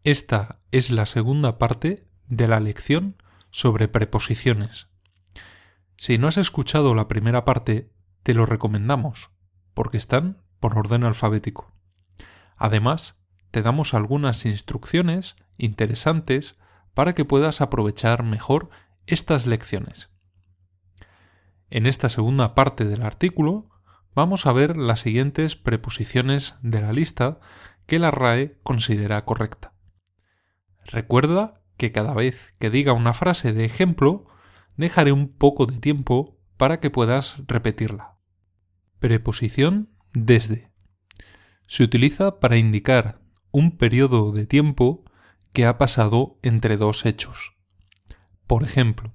Esta es la segunda parte de la lección sobre preposiciones. Si no has escuchado la primera parte, te lo recomendamos, porque están por orden alfabético. Además, te damos algunas instrucciones interesantes para que puedas aprovechar mejor estas lecciones. En esta segunda parte del artículo vamos a ver las siguientes preposiciones de la lista que la RAE considera correcta. Recuerda que cada vez que diga una frase de ejemplo, dejaré un poco de tiempo para que puedas repetirla. Preposición desde. Se utiliza para indicar un periodo de tiempo que ha pasado entre dos hechos. Por ejemplo,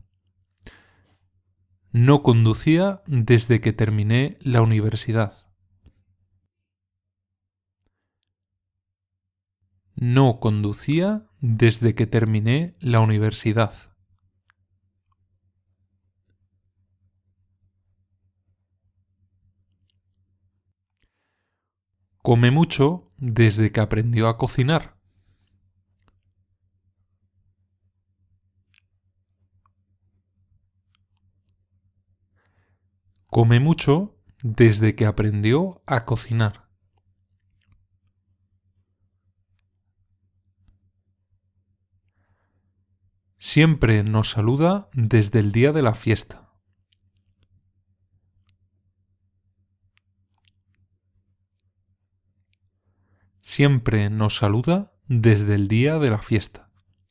no conducía desde que terminé la universidad. No conducía desde que terminé la universidad. Come mucho desde que aprendió a cocinar. Come mucho desde que aprendió a cocinar. Siempre nos saluda desde el día de la fiesta. Siempre nos saluda desde el día de la fiesta.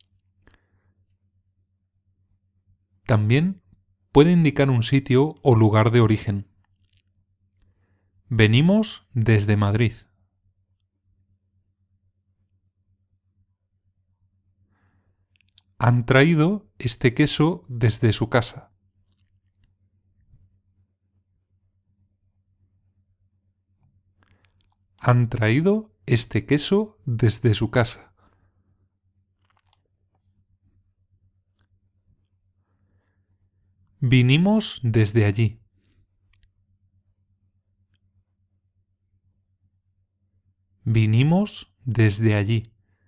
También puede indicar un sitio o lugar de origen. Venimos desde Madrid. Han traído este queso desde su casa. Han traído este queso desde su casa. Vinimos desde allí. Vinimos desde allí.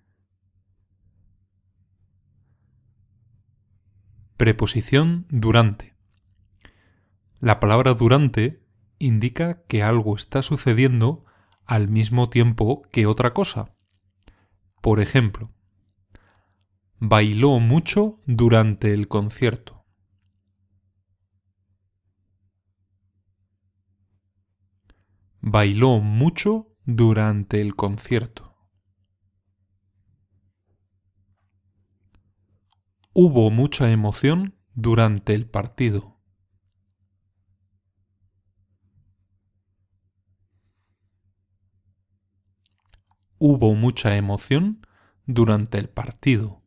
Preposición durante. La palabra durante indica que algo está sucediendo al mismo tiempo que otra cosa. Por ejemplo, bailó mucho durante el concierto. Bailó mucho durante el concierto. Hubo mucha emoción durante el partido. Hubo mucha emoción durante el partido.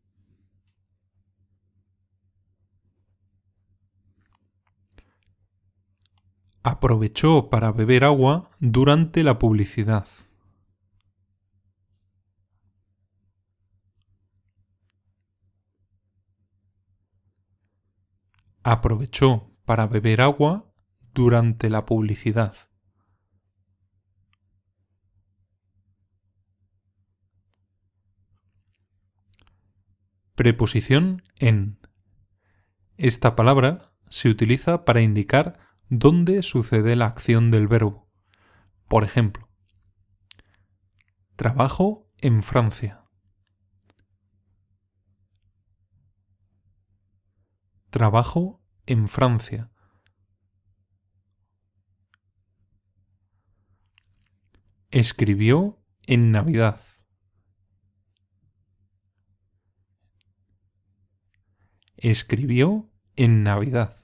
Aprovechó para beber agua durante la publicidad. Aprovechó para beber agua durante la publicidad. Preposición en. Esta palabra se utiliza para indicar dónde sucede la acción del verbo. Por ejemplo, trabajo en Francia. Trabajo en Francia. Escribió en Navidad. Escribió en Navidad.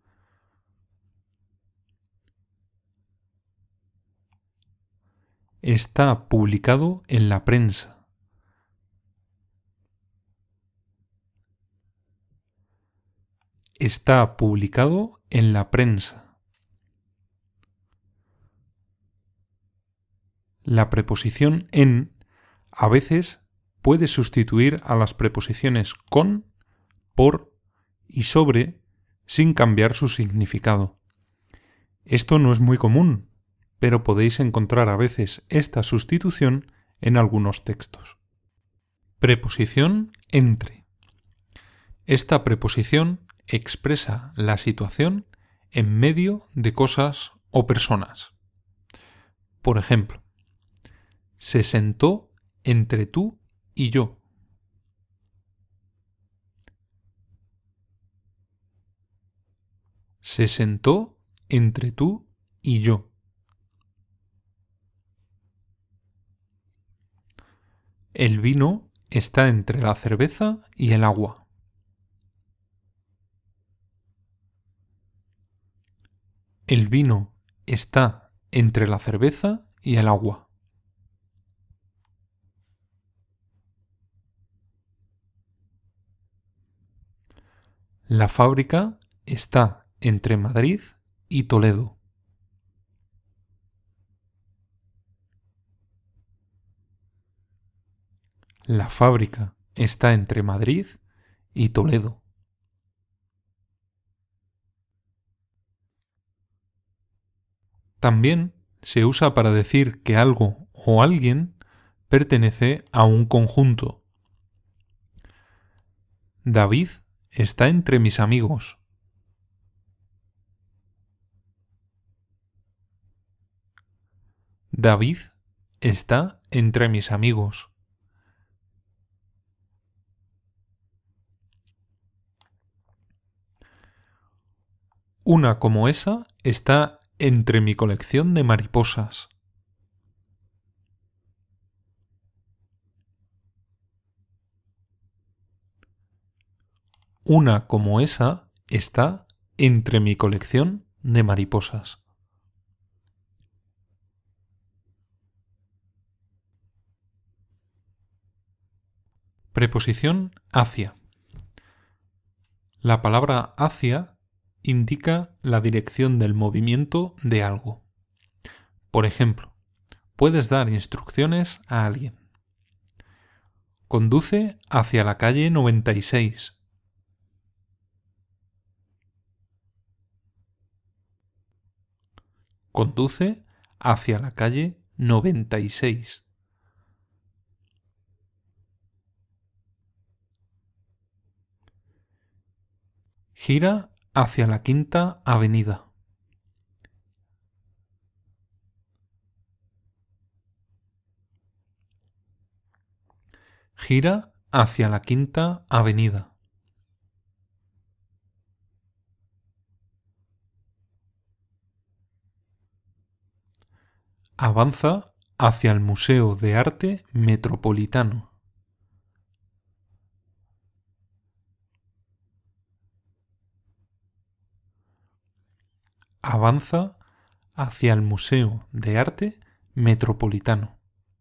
Está publicado en la prensa. Está publicado en la prensa. La preposición en a veces puede sustituir a las preposiciones con, por y sobre sin cambiar su significado. Esto no es muy común, pero podéis encontrar a veces esta sustitución en algunos textos. Preposición entre. Esta preposición expresa la situación en medio de cosas o personas. Por ejemplo, se sentó entre tú y yo. Se sentó entre tú y yo. El vino está entre la cerveza y el agua. El vino está entre la cerveza y el agua. La fábrica está entre Madrid y Toledo. La fábrica está entre Madrid y Toledo. También se usa para decir que algo o alguien pertenece a un conjunto. David está entre mis amigos. David está entre mis amigos. Una como esa está entre mi colección de mariposas. Una como esa está entre mi colección de mariposas. Preposición hacia. La palabra hacia indica la dirección del movimiento de algo. Por ejemplo, puedes dar instrucciones a alguien. Conduce hacia la calle 96. Conduce hacia la calle 96. Gira hacia la Quinta Avenida. Gira hacia la Quinta Avenida. Avanza hacia el Museo de Arte Metropolitano. Avanza hacia el Museo de Arte Metropolitano.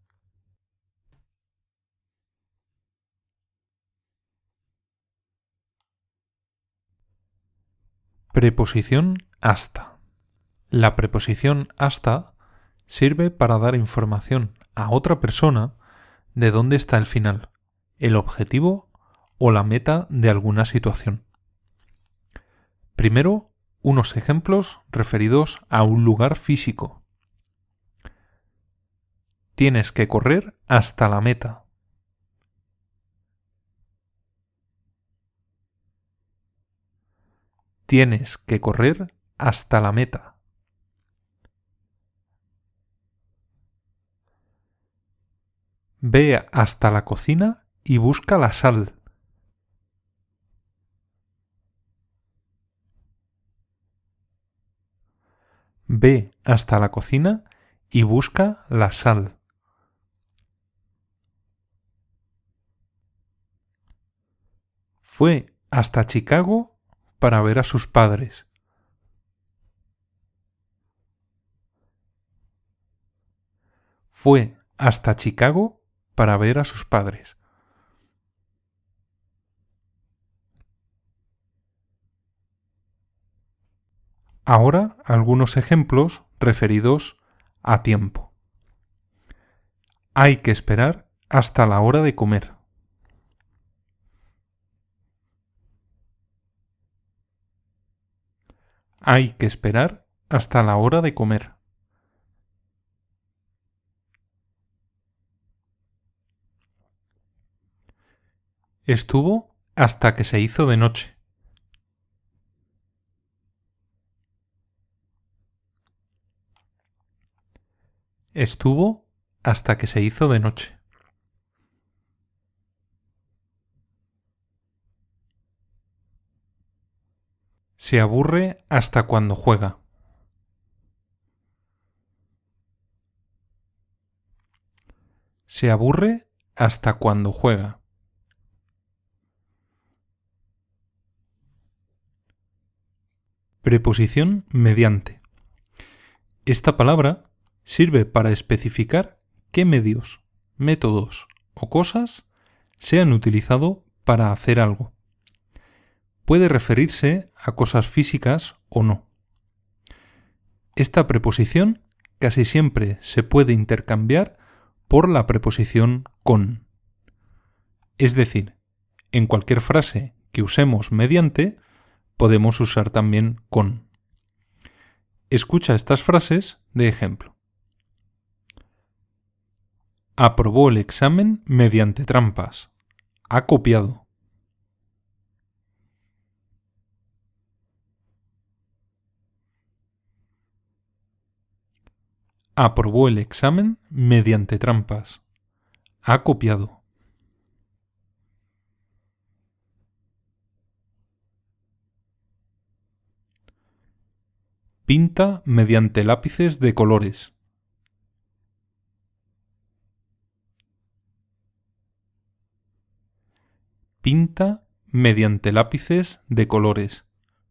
Preposición hasta. La preposición hasta sirve para dar información a otra persona de dónde está el final, el objetivo o la meta de alguna situación. Primero, unos ejemplos referidos a un lugar físico. Tienes que correr hasta la meta. Tienes que correr hasta la meta. Ve hasta la cocina y busca la sal. Ve hasta la cocina y busca la sal. Fue hasta Chicago para ver a sus padres. Fue hasta Chicago para ver a sus padres. Ahora algunos ejemplos referidos a tiempo. Hay que esperar hasta la hora de comer. Hay que esperar hasta la hora de comer. Estuvo hasta que se hizo de noche. Estuvo hasta que se hizo de noche. Se aburre hasta cuando juega. Se aburre hasta cuando juega. Preposición mediante. Esta palabra sirve para especificar qué medios, métodos o cosas se han utilizado para hacer algo. Puede referirse a cosas físicas o no. Esta preposición casi siempre se puede intercambiar por la preposición con. Es decir, en cualquier frase que usemos mediante, podemos usar también con. Escucha estas frases de ejemplo. Aprobó el examen mediante trampas. Ha copiado. Aprobó el examen mediante trampas. Ha copiado. Pinta mediante lápices de colores. Pinta mediante lápices de colores.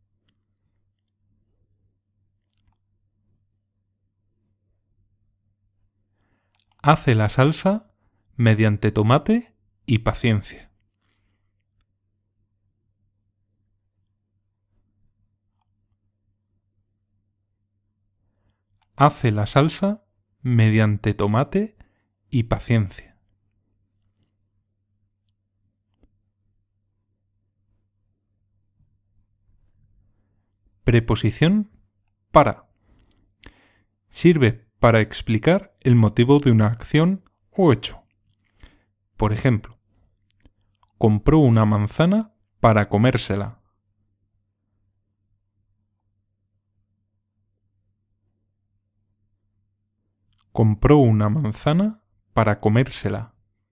Hace la salsa mediante tomate y paciencia. Hace la salsa mediante tomate y paciencia. Preposición para. Sirve para explicar el motivo de una acción o hecho. Por ejemplo, compró una manzana para comérsela. Compró una manzana para comérsela.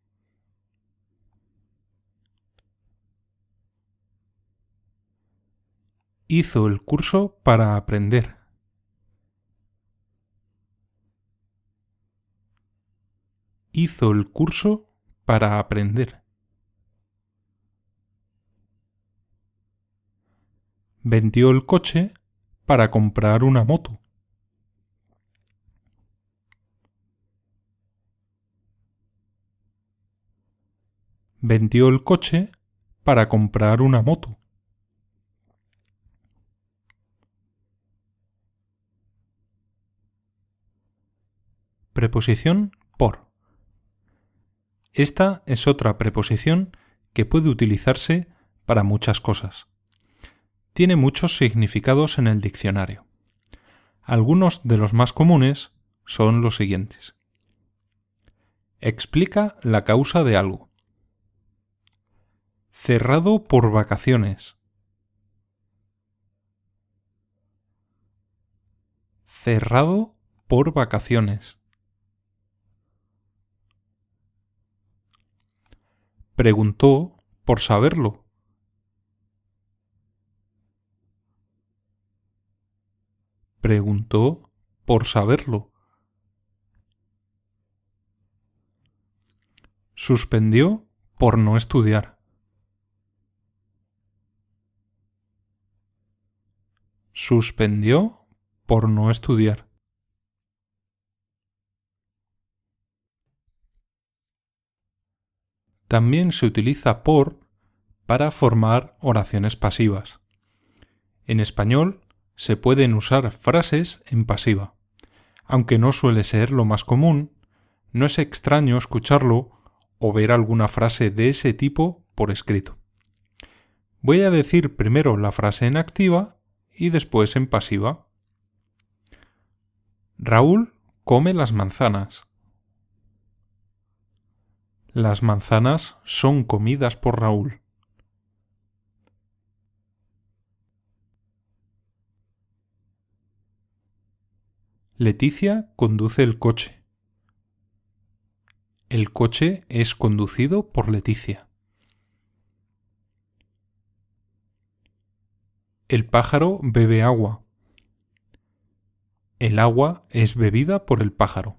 Hizo el curso para aprender. Hizo el curso para aprender. Vendió el coche para comprar una moto. Vendió el coche para comprar una moto. Preposición por. Esta es otra preposición que puede utilizarse para muchas cosas. Tiene muchos significados en el diccionario. Algunos de los más comunes son los siguientes. Explica la causa de algo. Cerrado por vacaciones. Cerrado por vacaciones. Preguntó por saberlo. Preguntó por saberlo. Suspendió por no estudiar. Suspendió por no estudiar. También se utiliza por para formar oraciones pasivas. En español se pueden usar frases en pasiva. Aunque no suele ser lo más común, no es extraño escucharlo o ver alguna frase de ese tipo por escrito. Voy a decir primero la frase en activa y después en pasiva. Raúl come las manzanas. Las manzanas son comidas por Raúl. Leticia conduce el coche. El coche es conducido por Leticia. El pájaro bebe agua. El agua es bebida por el pájaro.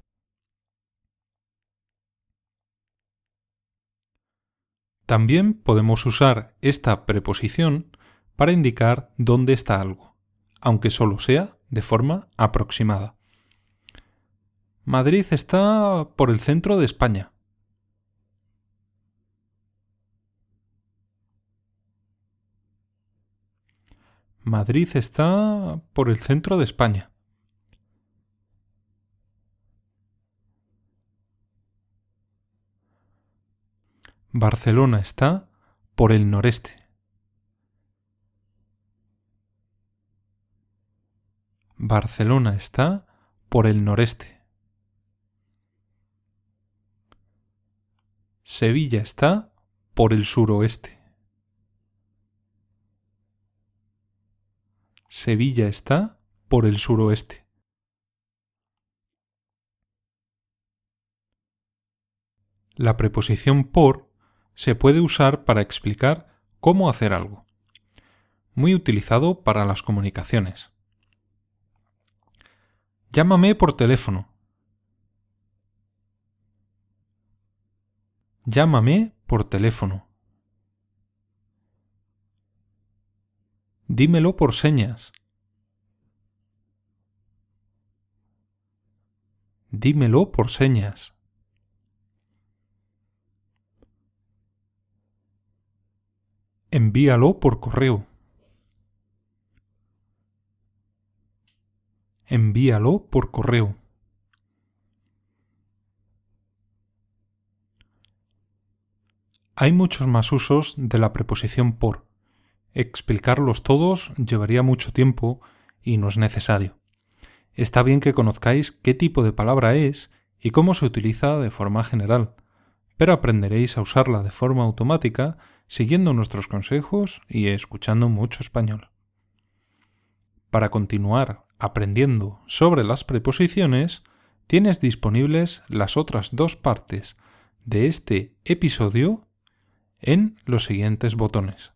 También podemos usar esta preposición para indicar dónde está algo, aunque solo sea de forma aproximada. Madrid está por el centro de España. Madrid está por el centro de España. Barcelona está por el noreste. Barcelona está por el noreste. Sevilla está por el suroeste. Sevilla está por el suroeste. La preposición por se puede usar para explicar cómo hacer algo. Muy utilizado para las comunicaciones. Llámame por teléfono. Llámame por teléfono. Dímelo por señas. Dímelo por señas. Envíalo por correo. Envíalo por correo. Hay muchos más usos de la preposición por. Explicarlos todos llevaría mucho tiempo y no es necesario. Está bien que conozcáis qué tipo de palabra es y cómo se utiliza de forma general, pero aprenderéis a usarla de forma automática siguiendo nuestros consejos y escuchando mucho español. Para continuar aprendiendo sobre las preposiciones, tienes disponibles las otras 2 partes de este episodio en los siguientes botones.